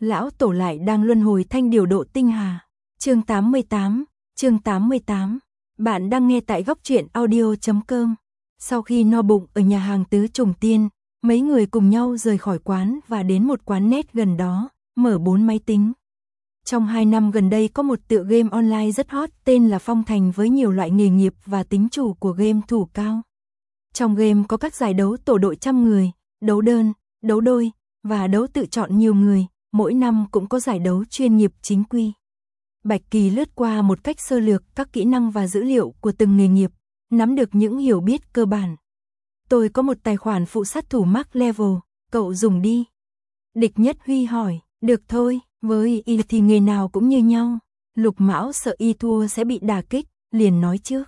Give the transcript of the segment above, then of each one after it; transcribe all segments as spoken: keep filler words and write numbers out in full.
lão tổ lại đang luân hồi thanh điều độ tinh hà. Chương tám mươi tám, chương tám mươi tám. Bạn đang nghe tại góc truyện audio chấm com. Sau khi no bụng ở nhà hàng Tứ Trùng Tiên, mấy người cùng nhau rời khỏi quán và đến một quán net gần đó, mở bốn máy tính. Trong hai năm gần đây có một tựa game online rất hot tên là Phong Thành với nhiều loại nghề nghiệp và tính chủ của game thủ cao. Trong game có các giải đấu tổ đội trăm người, đấu đơn, đấu đôi và đấu tự chọn nhiều người, mỗi năm cũng có giải đấu chuyên nghiệp chính quy. Bạch Kỳ lướt qua một cách sơ lược các kỹ năng và dữ liệu của từng nghề nghiệp, nắm được những hiểu biết cơ bản. Tôi có một tài khoản phụ sát thủ max level, cậu dùng đi. Địch Nhất Huy hỏi, được thôi, với y thì nghề nào cũng như nhau. Lục Mão sợ y thua sẽ bị đả kích, liền nói trước.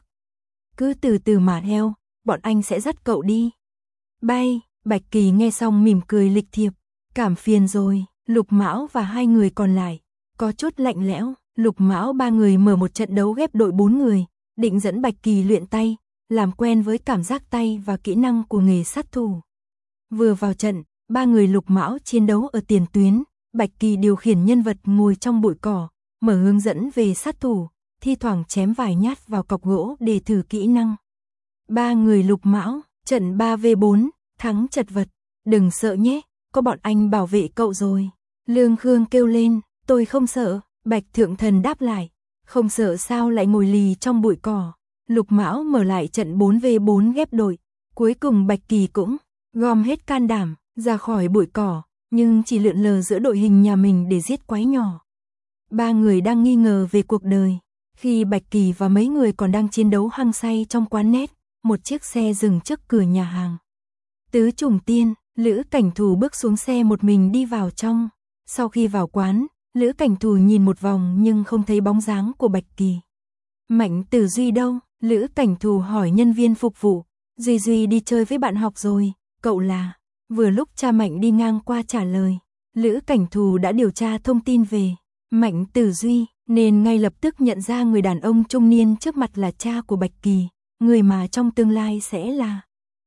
Cứ từ từ mà theo, bọn anh sẽ dắt cậu đi. Bay, Bạch Kỳ nghe xong mỉm cười lịch thiệp, cảm phiền rồi. Lục Mão và hai người còn lại có chút lạnh lẽo. Lục Mão ba người mở một trận đấu ghép đội bốn người, định dẫn Bạch Kỳ luyện tay, làm quen với cảm giác tay và kỹ năng của nghề sát thủ. Vừa vào trận, ba người Lục Mão chiến đấu ở tiền tuyến, Bạch Kỳ điều khiển nhân vật ngồi trong bụi cỏ, mở hướng dẫn về sát thủ, thi thoảng chém vài nhát vào cọc gỗ để thử kỹ năng. Ba người Lục Mão, trận ba vs bốn, thắng chật vật, đừng sợ nhé, có bọn anh bảo vệ cậu rồi. Lương Khương kêu lên, tôi không sợ. Bạch Thượng Thần đáp lại, không sợ sao lại ngồi lì trong bụi cỏ. Lục Mão mở lại trận bốn vs bốn ghép đội, cuối cùng Bạch Kỳ cũng gom hết can đảm ra khỏi bụi cỏ, nhưng chỉ lượn lờ giữa đội hình nhà mình để giết quái nhỏ. Ba người đang nghi ngờ về cuộc đời, khi Bạch Kỳ và mấy người còn đang chiến đấu hăng say trong quán net, một chiếc xe dừng trước cửa nhà hàng Tứ Trùng Tiên. Lữ Cảnh Thù bước xuống xe một mình đi vào trong. Sau khi vào quán, Lữ Cảnh Thù nhìn một vòng nhưng không thấy bóng dáng của Bạch Kỳ. Mạnh Tử Duy đâu? Lữ Cảnh Thù hỏi nhân viên phục vụ. Duy Duy đi chơi với bạn học rồi, cậu là? Vừa lúc cha Mạnh đi ngang qua trả lời. Lữ Cảnh Thù đã điều tra thông tin về Mạnh Tử Duy, nên ngay lập tức nhận ra người đàn ông trung niên trước mặt là cha của Bạch Kỳ, người mà trong tương lai sẽ là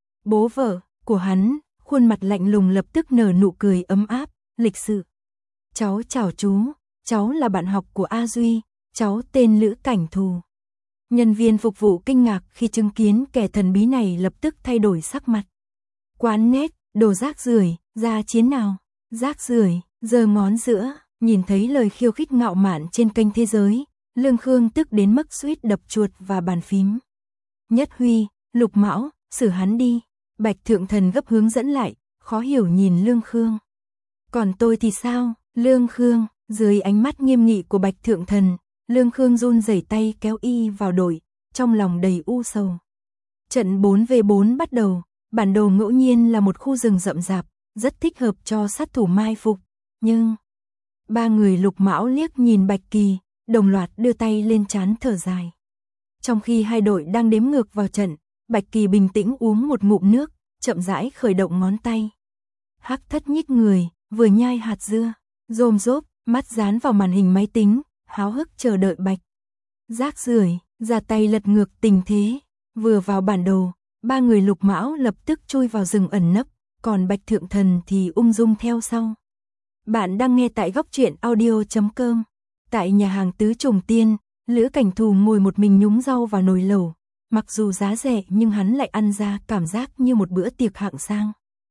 bố vợ của hắn. Khuôn mặt lạnh lùng lập tức nở nụ cười ấm áp, lịch sự. Cháu chào chú, cháu là bạn học của A Duy, cháu tên Lữ Cảnh Thù. Nhân viên phục vụ kinh ngạc khi chứng kiến kẻ thần bí này lập tức thay đổi sắc mặt. Quán net, đồ rác rưởi, ra chiến nào? Rác rưởi, giơ ngón giữa, nhìn thấy lời khiêu khích ngạo mạn trên kênh thế giới, Lương Khương tức đến mức suýt đập chuột và bàn phím. Nhất Huy, Lục Mão, xử hắn đi. Bạch Thượng Thần gấp hướng dẫn lại, khó hiểu nhìn Lương Khương. Còn tôi thì sao? Lương Khương, dưới ánh mắt nghiêm nghị của Bạch Thượng Thần, Lương Khương run rẩy tay kéo y vào đội, trong lòng đầy u sầu. Trận bốn vs bốn bắt đầu, bản đồ ngẫu nhiên là một khu rừng rậm rạp, rất thích hợp cho sát thủ mai phục, nhưng ba người Lục Mão liếc nhìn Bạch Kỳ, đồng loạt đưa tay lên trán thở dài. Trong khi hai đội đang đếm ngược vào trận, Bạch Kỳ bình tĩnh uống một ngụm nước, chậm rãi khởi động ngón tay. Hắc Thất nhích người, vừa nhai hạt dưa, rôm rốp, mắt dán vào màn hình máy tính, háo hức chờ đợi Bạch. Rác rưởi, ra tay lật ngược tình thế. Vừa vào bản đồ, ba người Lục Mão lập tức chui vào rừng ẩn nấp, còn Bạch Thượng Thần thì ung dung theo sau. Bạn đang nghe tại góc truyện audio chấm com. Tại nhà hàng Tứ Trùng Tiên, Lữ Cảnh Thù ngồi một mình nhúng rau vào nồi lẩu. Mặc dù giá rẻ nhưng hắn lại ăn ra cảm giác như một bữa tiệc hạng sang.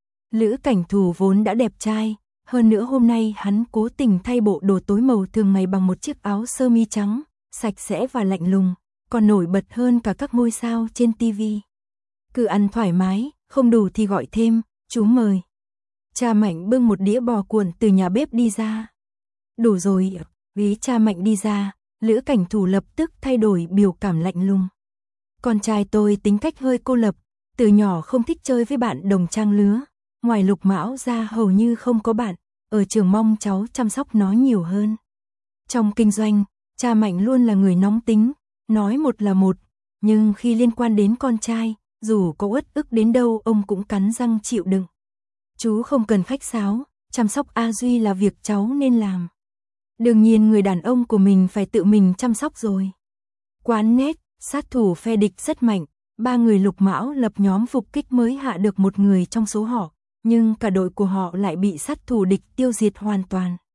Lữ Cảnh Thù vốn đã đẹp trai, hơn nữa hôm nay hắn cố tình thay bộ đồ tối màu thường ngày bằng một chiếc áo sơ mi trắng, sạch sẽ và lạnh lùng, còn nổi bật hơn cả các ngôi sao trên ti vi. Cứ ăn thoải mái, không đủ thì gọi thêm, chú mời. Cha Mạnh bưng một đĩa bò cuộn từ nhà bếp đi ra. Đủ rồi, ví cha Mạnh đi ra, Lữ Cảnh Thù lập tức thay đổi biểu cảm lạnh lùng. Con trai tôi tính cách hơi cô lập, từ nhỏ không thích chơi với bạn đồng trang lứa, ngoài Lục Mão ra hầu như không có bạn, ở trường mong cháu chăm sóc nó nhiều hơn. Trong kinh doanh, cha Mạnh luôn là người nóng tính, nói một là một, nhưng khi liên quan đến con trai, dù có uất ức đến đâu ông cũng cắn răng chịu đựng. Chú không cần khách sáo, chăm sóc A Duy là việc cháu nên làm. Đương nhiên người đàn ông của mình phải tự mình chăm sóc rồi. Quán net, sát thủ phe địch rất mạnh, ba người Lục Mão lập nhóm phục kích mới hạ được một người trong số họ, nhưng cả đội của họ lại bị sát thủ địch tiêu diệt hoàn toàn.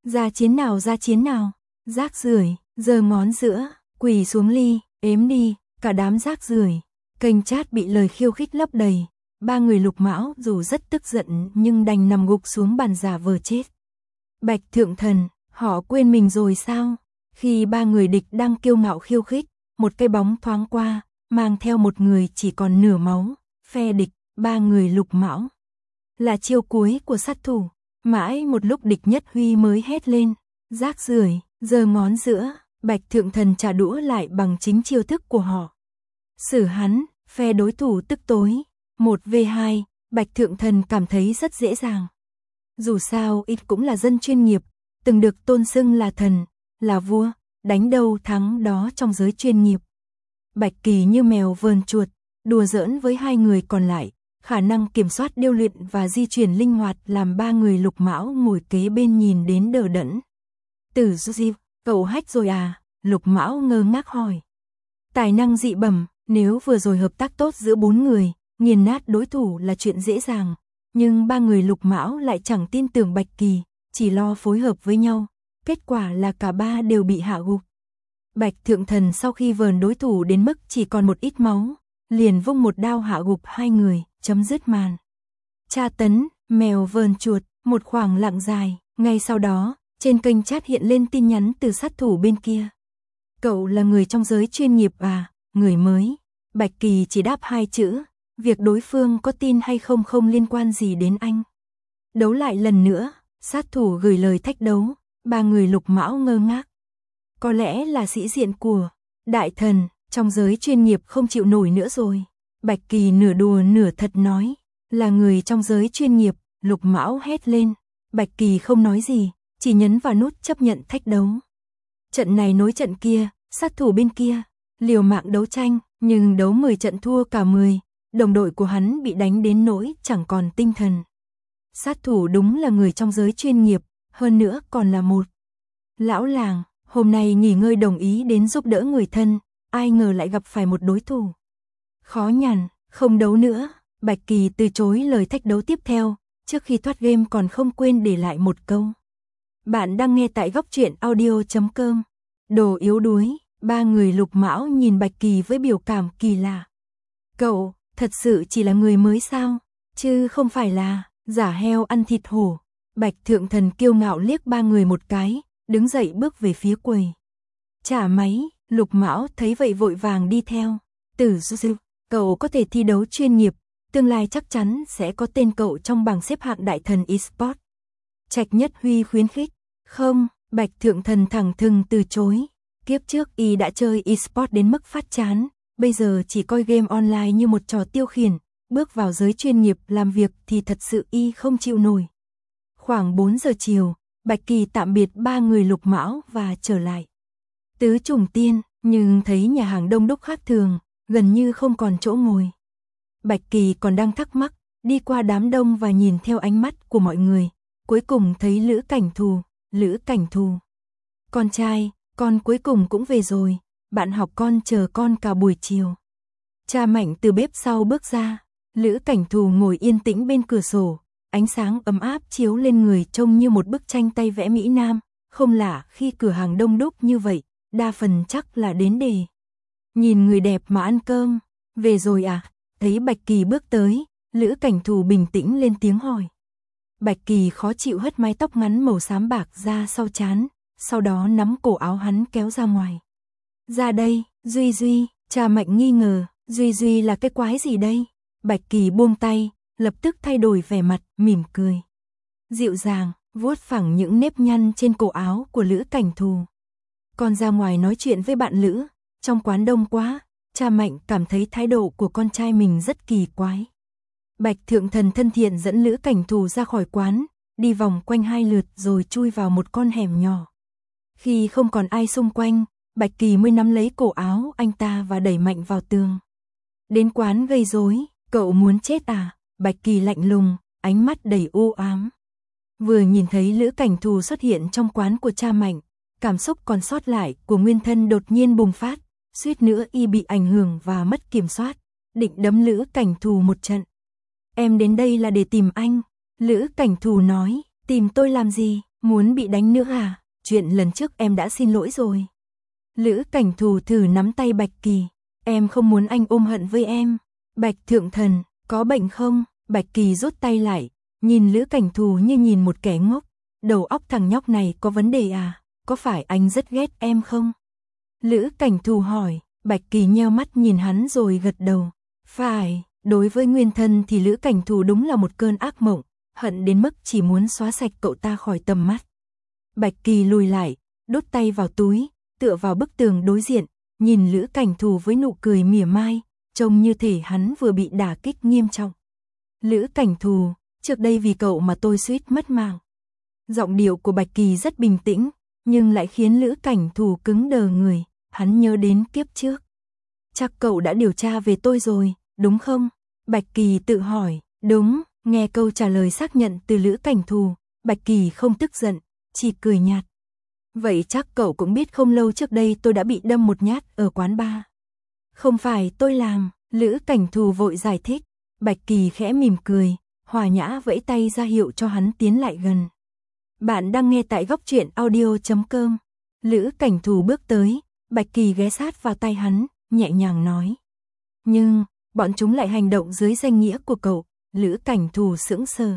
Ra chiến nào ra chiến nào, rác rưởi, giơ ngón giữa, quỳ xuống ly, ếm đi, cả đám rác rưởi. Kênh chat bị lời khiêu khích lấp đầy, ba người Lục Mão dù rất tức giận nhưng đành nằm gục xuống bàn giả vờ chết. Bạch Thượng Thần, họ quên mình rồi sao? Khi ba người địch đang kiêu ngạo khiêu khích, một cái bóng thoáng qua, mang theo một người chỉ còn nửa máu, phe địch, ba người Lục Mão. Là chiêu cuối của sát thủ, mãi một lúc địch nhất huy mới hét lên, rác rưởi, giơ ngón giữa, Bạch Thượng Thần trả đũa lại bằng chính chiêu thức của họ. Xử hắn, phe đối thủ tức tối, một vs hai, Bạch Thượng Thần cảm thấy rất dễ dàng. Dù sao ít cũng là dân chuyên nghiệp, từng được tôn xưng là thần, là vua, đánh đâu thắng đó trong giới chuyên nghiệp. Bạch Kỳ như mèo vờn chuột, đùa giỡn với hai người còn lại, khả năng kiểm soát điêu luyện và di chuyển linh hoạt làm ba người Lục Mão ngồi kế bên nhìn đến đờ đẫn. Tử Du, cậu hack rồi à? Lục Mão ngơ ngác hỏi. Tài năng dị bẩm, nếu vừa rồi hợp tác tốt giữa bốn người, nghiền nát đối thủ là chuyện dễ dàng, nhưng ba người Lục Mão lại chẳng tin tưởng Bạch Kỳ, chỉ lo phối hợp với nhau, kết quả là cả ba đều bị hạ gục. Bạch Thượng Thần sau khi vờn đối thủ đến mức chỉ còn một ít máu, liền vung một đao hạ gục hai người, chấm dứt màn. Tra tấn, mèo vờn chuột, một khoảng lặng dài, ngay sau đó, trên kênh chat hiện lên tin nhắn từ sát thủ bên kia. Cậu là người trong giới chuyên nghiệp à, người mới. Bạch Kỳ chỉ đáp hai chữ, việc đối phương có tin hay không không liên quan gì đến anh. Đấu lại lần nữa, sát thủ gửi lời thách đấu, ba người Lục Mão ngơ ngác. Có lẽ là sĩ diện của đại thần, trong giới chuyên nghiệp không chịu nổi nữa rồi. Bạch Kỳ nửa đùa nửa thật nói, là người trong giới chuyên nghiệp, Lục Mão hét lên. Bạch Kỳ không nói gì, chỉ nhấn vào nút chấp nhận thách đấu. Trận này nối trận kia, sát thủ bên kia, liều mạng đấu tranh, nhưng đấu mười trận thua cả mười, đồng đội của hắn bị đánh đến nỗi chẳng còn tinh thần. Sát thủ đúng là người trong giới chuyên nghiệp, hơn nữa còn là một lão làng, hôm nay nghỉ ngơi đồng ý đến giúp đỡ người thân, ai ngờ lại gặp phải một đối thủ khó nhằn, không đấu nữa. Bạch Kỳ từ chối lời thách đấu tiếp theo, trước khi thoát game còn không quên để lại một câu. Bạn đang nghe tại góc truyện audio chấm com. Đồ yếu đuối, ba người Lục Mão nhìn Bạch Kỳ với biểu cảm kỳ lạ. Cậu, thật sự chỉ là người mới sao? Chứ không phải là giả heo ăn thịt hổ. Bạch Thượng Thần kiêu ngạo liếc ba người một cái, đứng dậy bước về phía quầy. Trả máy, Lục Mão thấy vậy vội vàng đi theo. Tử Du, cậu có thể thi đấu chuyên nghiệp, tương lai chắc chắn sẽ có tên cậu trong bảng xếp hạng đại thần eSport. Trạch Nhất Huy khuyến khích. Không, Bạch Thượng Thần thẳng thừng từ chối. Kiếp trước y đã chơi eSport đến mức phát chán, bây giờ chỉ coi game online như một trò tiêu khiển, bước vào giới chuyên nghiệp làm việc thì thật sự y không chịu nổi. Khoảng bốn giờ chiều, Bạch Kỳ tạm biệt ba người Lục Mão và trở lại Tứ Trùng Tiên, nhưng thấy nhà hàng đông đúc khác thường, gần như không còn chỗ ngồi. Bạch Kỳ còn đang thắc mắc, đi qua đám đông và nhìn theo ánh mắt của mọi người, cuối cùng thấy Lữ Cảnh Thù, Lữ Cảnh Thù. Con trai, con cuối cùng cũng về rồi, bạn học con chờ con cả buổi chiều. Cha Mạnh từ bếp sau bước ra, Lữ Cảnh Thù ngồi yên tĩnh bên cửa sổ, ánh sáng ấm áp chiếu lên người trông như một bức tranh tay vẽ Mỹ Nam, không lạ khi cửa hàng đông đúc như vậy, đa phần chắc là đến để nhìn người đẹp mà ăn cơm. Về rồi à? Thấy Bạch Kỳ bước tới, Lữ Cảnh Thù bình tĩnh lên tiếng hỏi. Bạch Kỳ khó chịu hất mái tóc ngắn màu xám bạc ra sau trán, sau đó nắm cổ áo hắn kéo ra ngoài. Ra đây, Duy Duy, Cha Mạnh nghi ngờ, Duy Duy là cái quái gì đây? Bạch Kỳ buông tay, lập tức thay đổi vẻ mặt, mỉm cười. Dịu dàng, vuốt phẳng những nếp nhăn trên cổ áo của Lữ Cảnh Thù. Con ra ngoài nói chuyện với bạn Lữ, trong quán đông quá. Cha Mạnh cảm thấy thái độ của con trai mình rất kỳ quái. Bạch Thượng Thần thân thiện dẫn Lữ Cảnh Thù ra khỏi quán, đi vòng quanh hai lượt rồi chui vào một con hẻm nhỏ. Khi không còn ai xung quanh, Bạch Kỳ mới nắm lấy cổ áo anh ta và đẩy mạnh vào tường. Đến quán gây rối, cậu muốn chết à? Bạch Kỳ lạnh lùng, ánh mắt đầy u ám. Vừa nhìn thấy Lữ Cảnh Thù xuất hiện trong quán của Cha Mạnh, cảm xúc còn sót lại của nguyên thân đột nhiên bùng phát, suýt nữa y bị ảnh hưởng và mất kiểm soát, định đấm Lữ Cảnh Thù một trận. Em đến đây là để tìm anh. Lữ Cảnh Thù nói, tìm tôi làm gì? Muốn bị đánh nữa à? Chuyện lần trước em đã xin lỗi rồi. Lữ Cảnh Thù thử nắm tay Bạch Kỳ. Em không muốn anh ôm hận với em. Bạch Thượng Thần, có bệnh không? Bạch Kỳ rút tay lại, nhìn Lữ Cảnh Thù như nhìn một kẻ ngốc. Đầu óc thằng nhóc này có vấn đề à? Có phải anh rất ghét em không? Lữ Cảnh Thù hỏi. Bạch Kỳ nheo mắt nhìn hắn rồi gật đầu. Phải, đối với Nguyên Thân thì Lữ Cảnh Thù đúng là một cơn ác mộng, hận đến mức chỉ muốn xóa sạch cậu ta khỏi tầm mắt. Bạch Kỳ lùi lại, đút tay vào túi, tựa vào bức tường đối diện, nhìn Lữ Cảnh Thù với nụ cười mỉa mai, trông như thể hắn vừa bị đả kích nghiêm trọng. Lữ Cảnh Thù, trước đây vì cậu mà tôi suýt mất mạng. Giọng điệu của Bạch Kỳ rất bình tĩnh, nhưng lại khiến Lữ Cảnh Thù cứng đờ người, hắn nhớ đến kiếp trước. Chắc cậu đã điều tra về tôi rồi, đúng không? Bạch Kỳ tự hỏi. Đúng. Nghe câu trả lời xác nhận từ Lữ Cảnh Thù, Bạch Kỳ không tức giận, chỉ cười nhạt. Vậy chắc cậu cũng biết không lâu trước đây tôi đã bị đâm một nhát ở quán bar. Không phải tôi làm, Lữ Cảnh Thù vội giải thích. Bạch Kỳ khẽ mỉm cười, hòa nhã vẫy tay ra hiệu cho hắn tiến lại gần. Bạn đang nghe tại góc truyện audio chấm com. Lữ Cảnh Thù bước tới, Bạch Kỳ ghé sát vào tay hắn, nhẹ nhàng nói. Nhưng, bọn chúng lại hành động dưới danh nghĩa của cậu. Lữ Cảnh Thù sững sờ.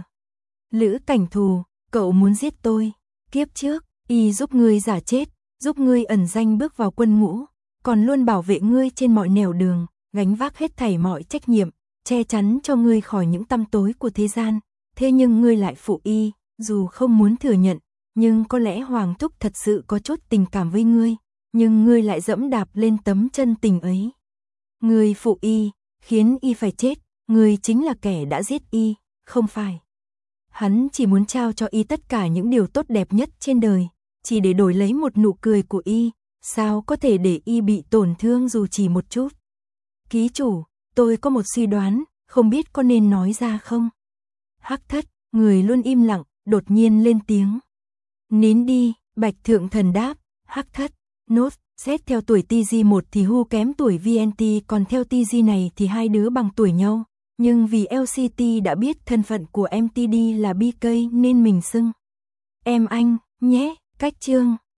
Lữ Cảnh Thù, cậu muốn giết tôi. Kiếp trước, y giúp ngươi giả chết, giúp ngươi ẩn danh bước vào quân ngũ, còn luôn bảo vệ ngươi trên mọi nẻo đường, gánh vác hết thảy mọi trách nhiệm, che chắn cho ngươi khỏi những tăm tối của thế gian. Thế nhưng ngươi lại phụ y, dù không muốn thừa nhận, nhưng có lẽ Hoàng Thúc thật sự có chút tình cảm với ngươi, nhưng ngươi lại dẫm đạp lên tấm chân tình ấy. Ngươi phụ y, khiến y phải chết. Ngươi chính là kẻ đã giết y, không phải. Hắn chỉ muốn trao cho y tất cả những điều tốt đẹp nhất trên đời, chỉ để đổi lấy một nụ cười của y, sao có thể để y bị tổn thương dù chỉ một chút. Ký chủ, tôi có một suy đoán, không biết có nên nói ra không? Hắc Thất, người luôn im lặng, đột nhiên lên tiếng. Nín đi, Bạch Thượng Thần đáp. Hắc Thất, nốt, xét theo tuổi T G một thì Hu kém tuổi V N T, còn theo T G này thì hai đứa bằng tuổi nhau. Nhưng vì L C T đã biết thân phận của em T D là B K nên mình xưng em anh, nhé, cách chương.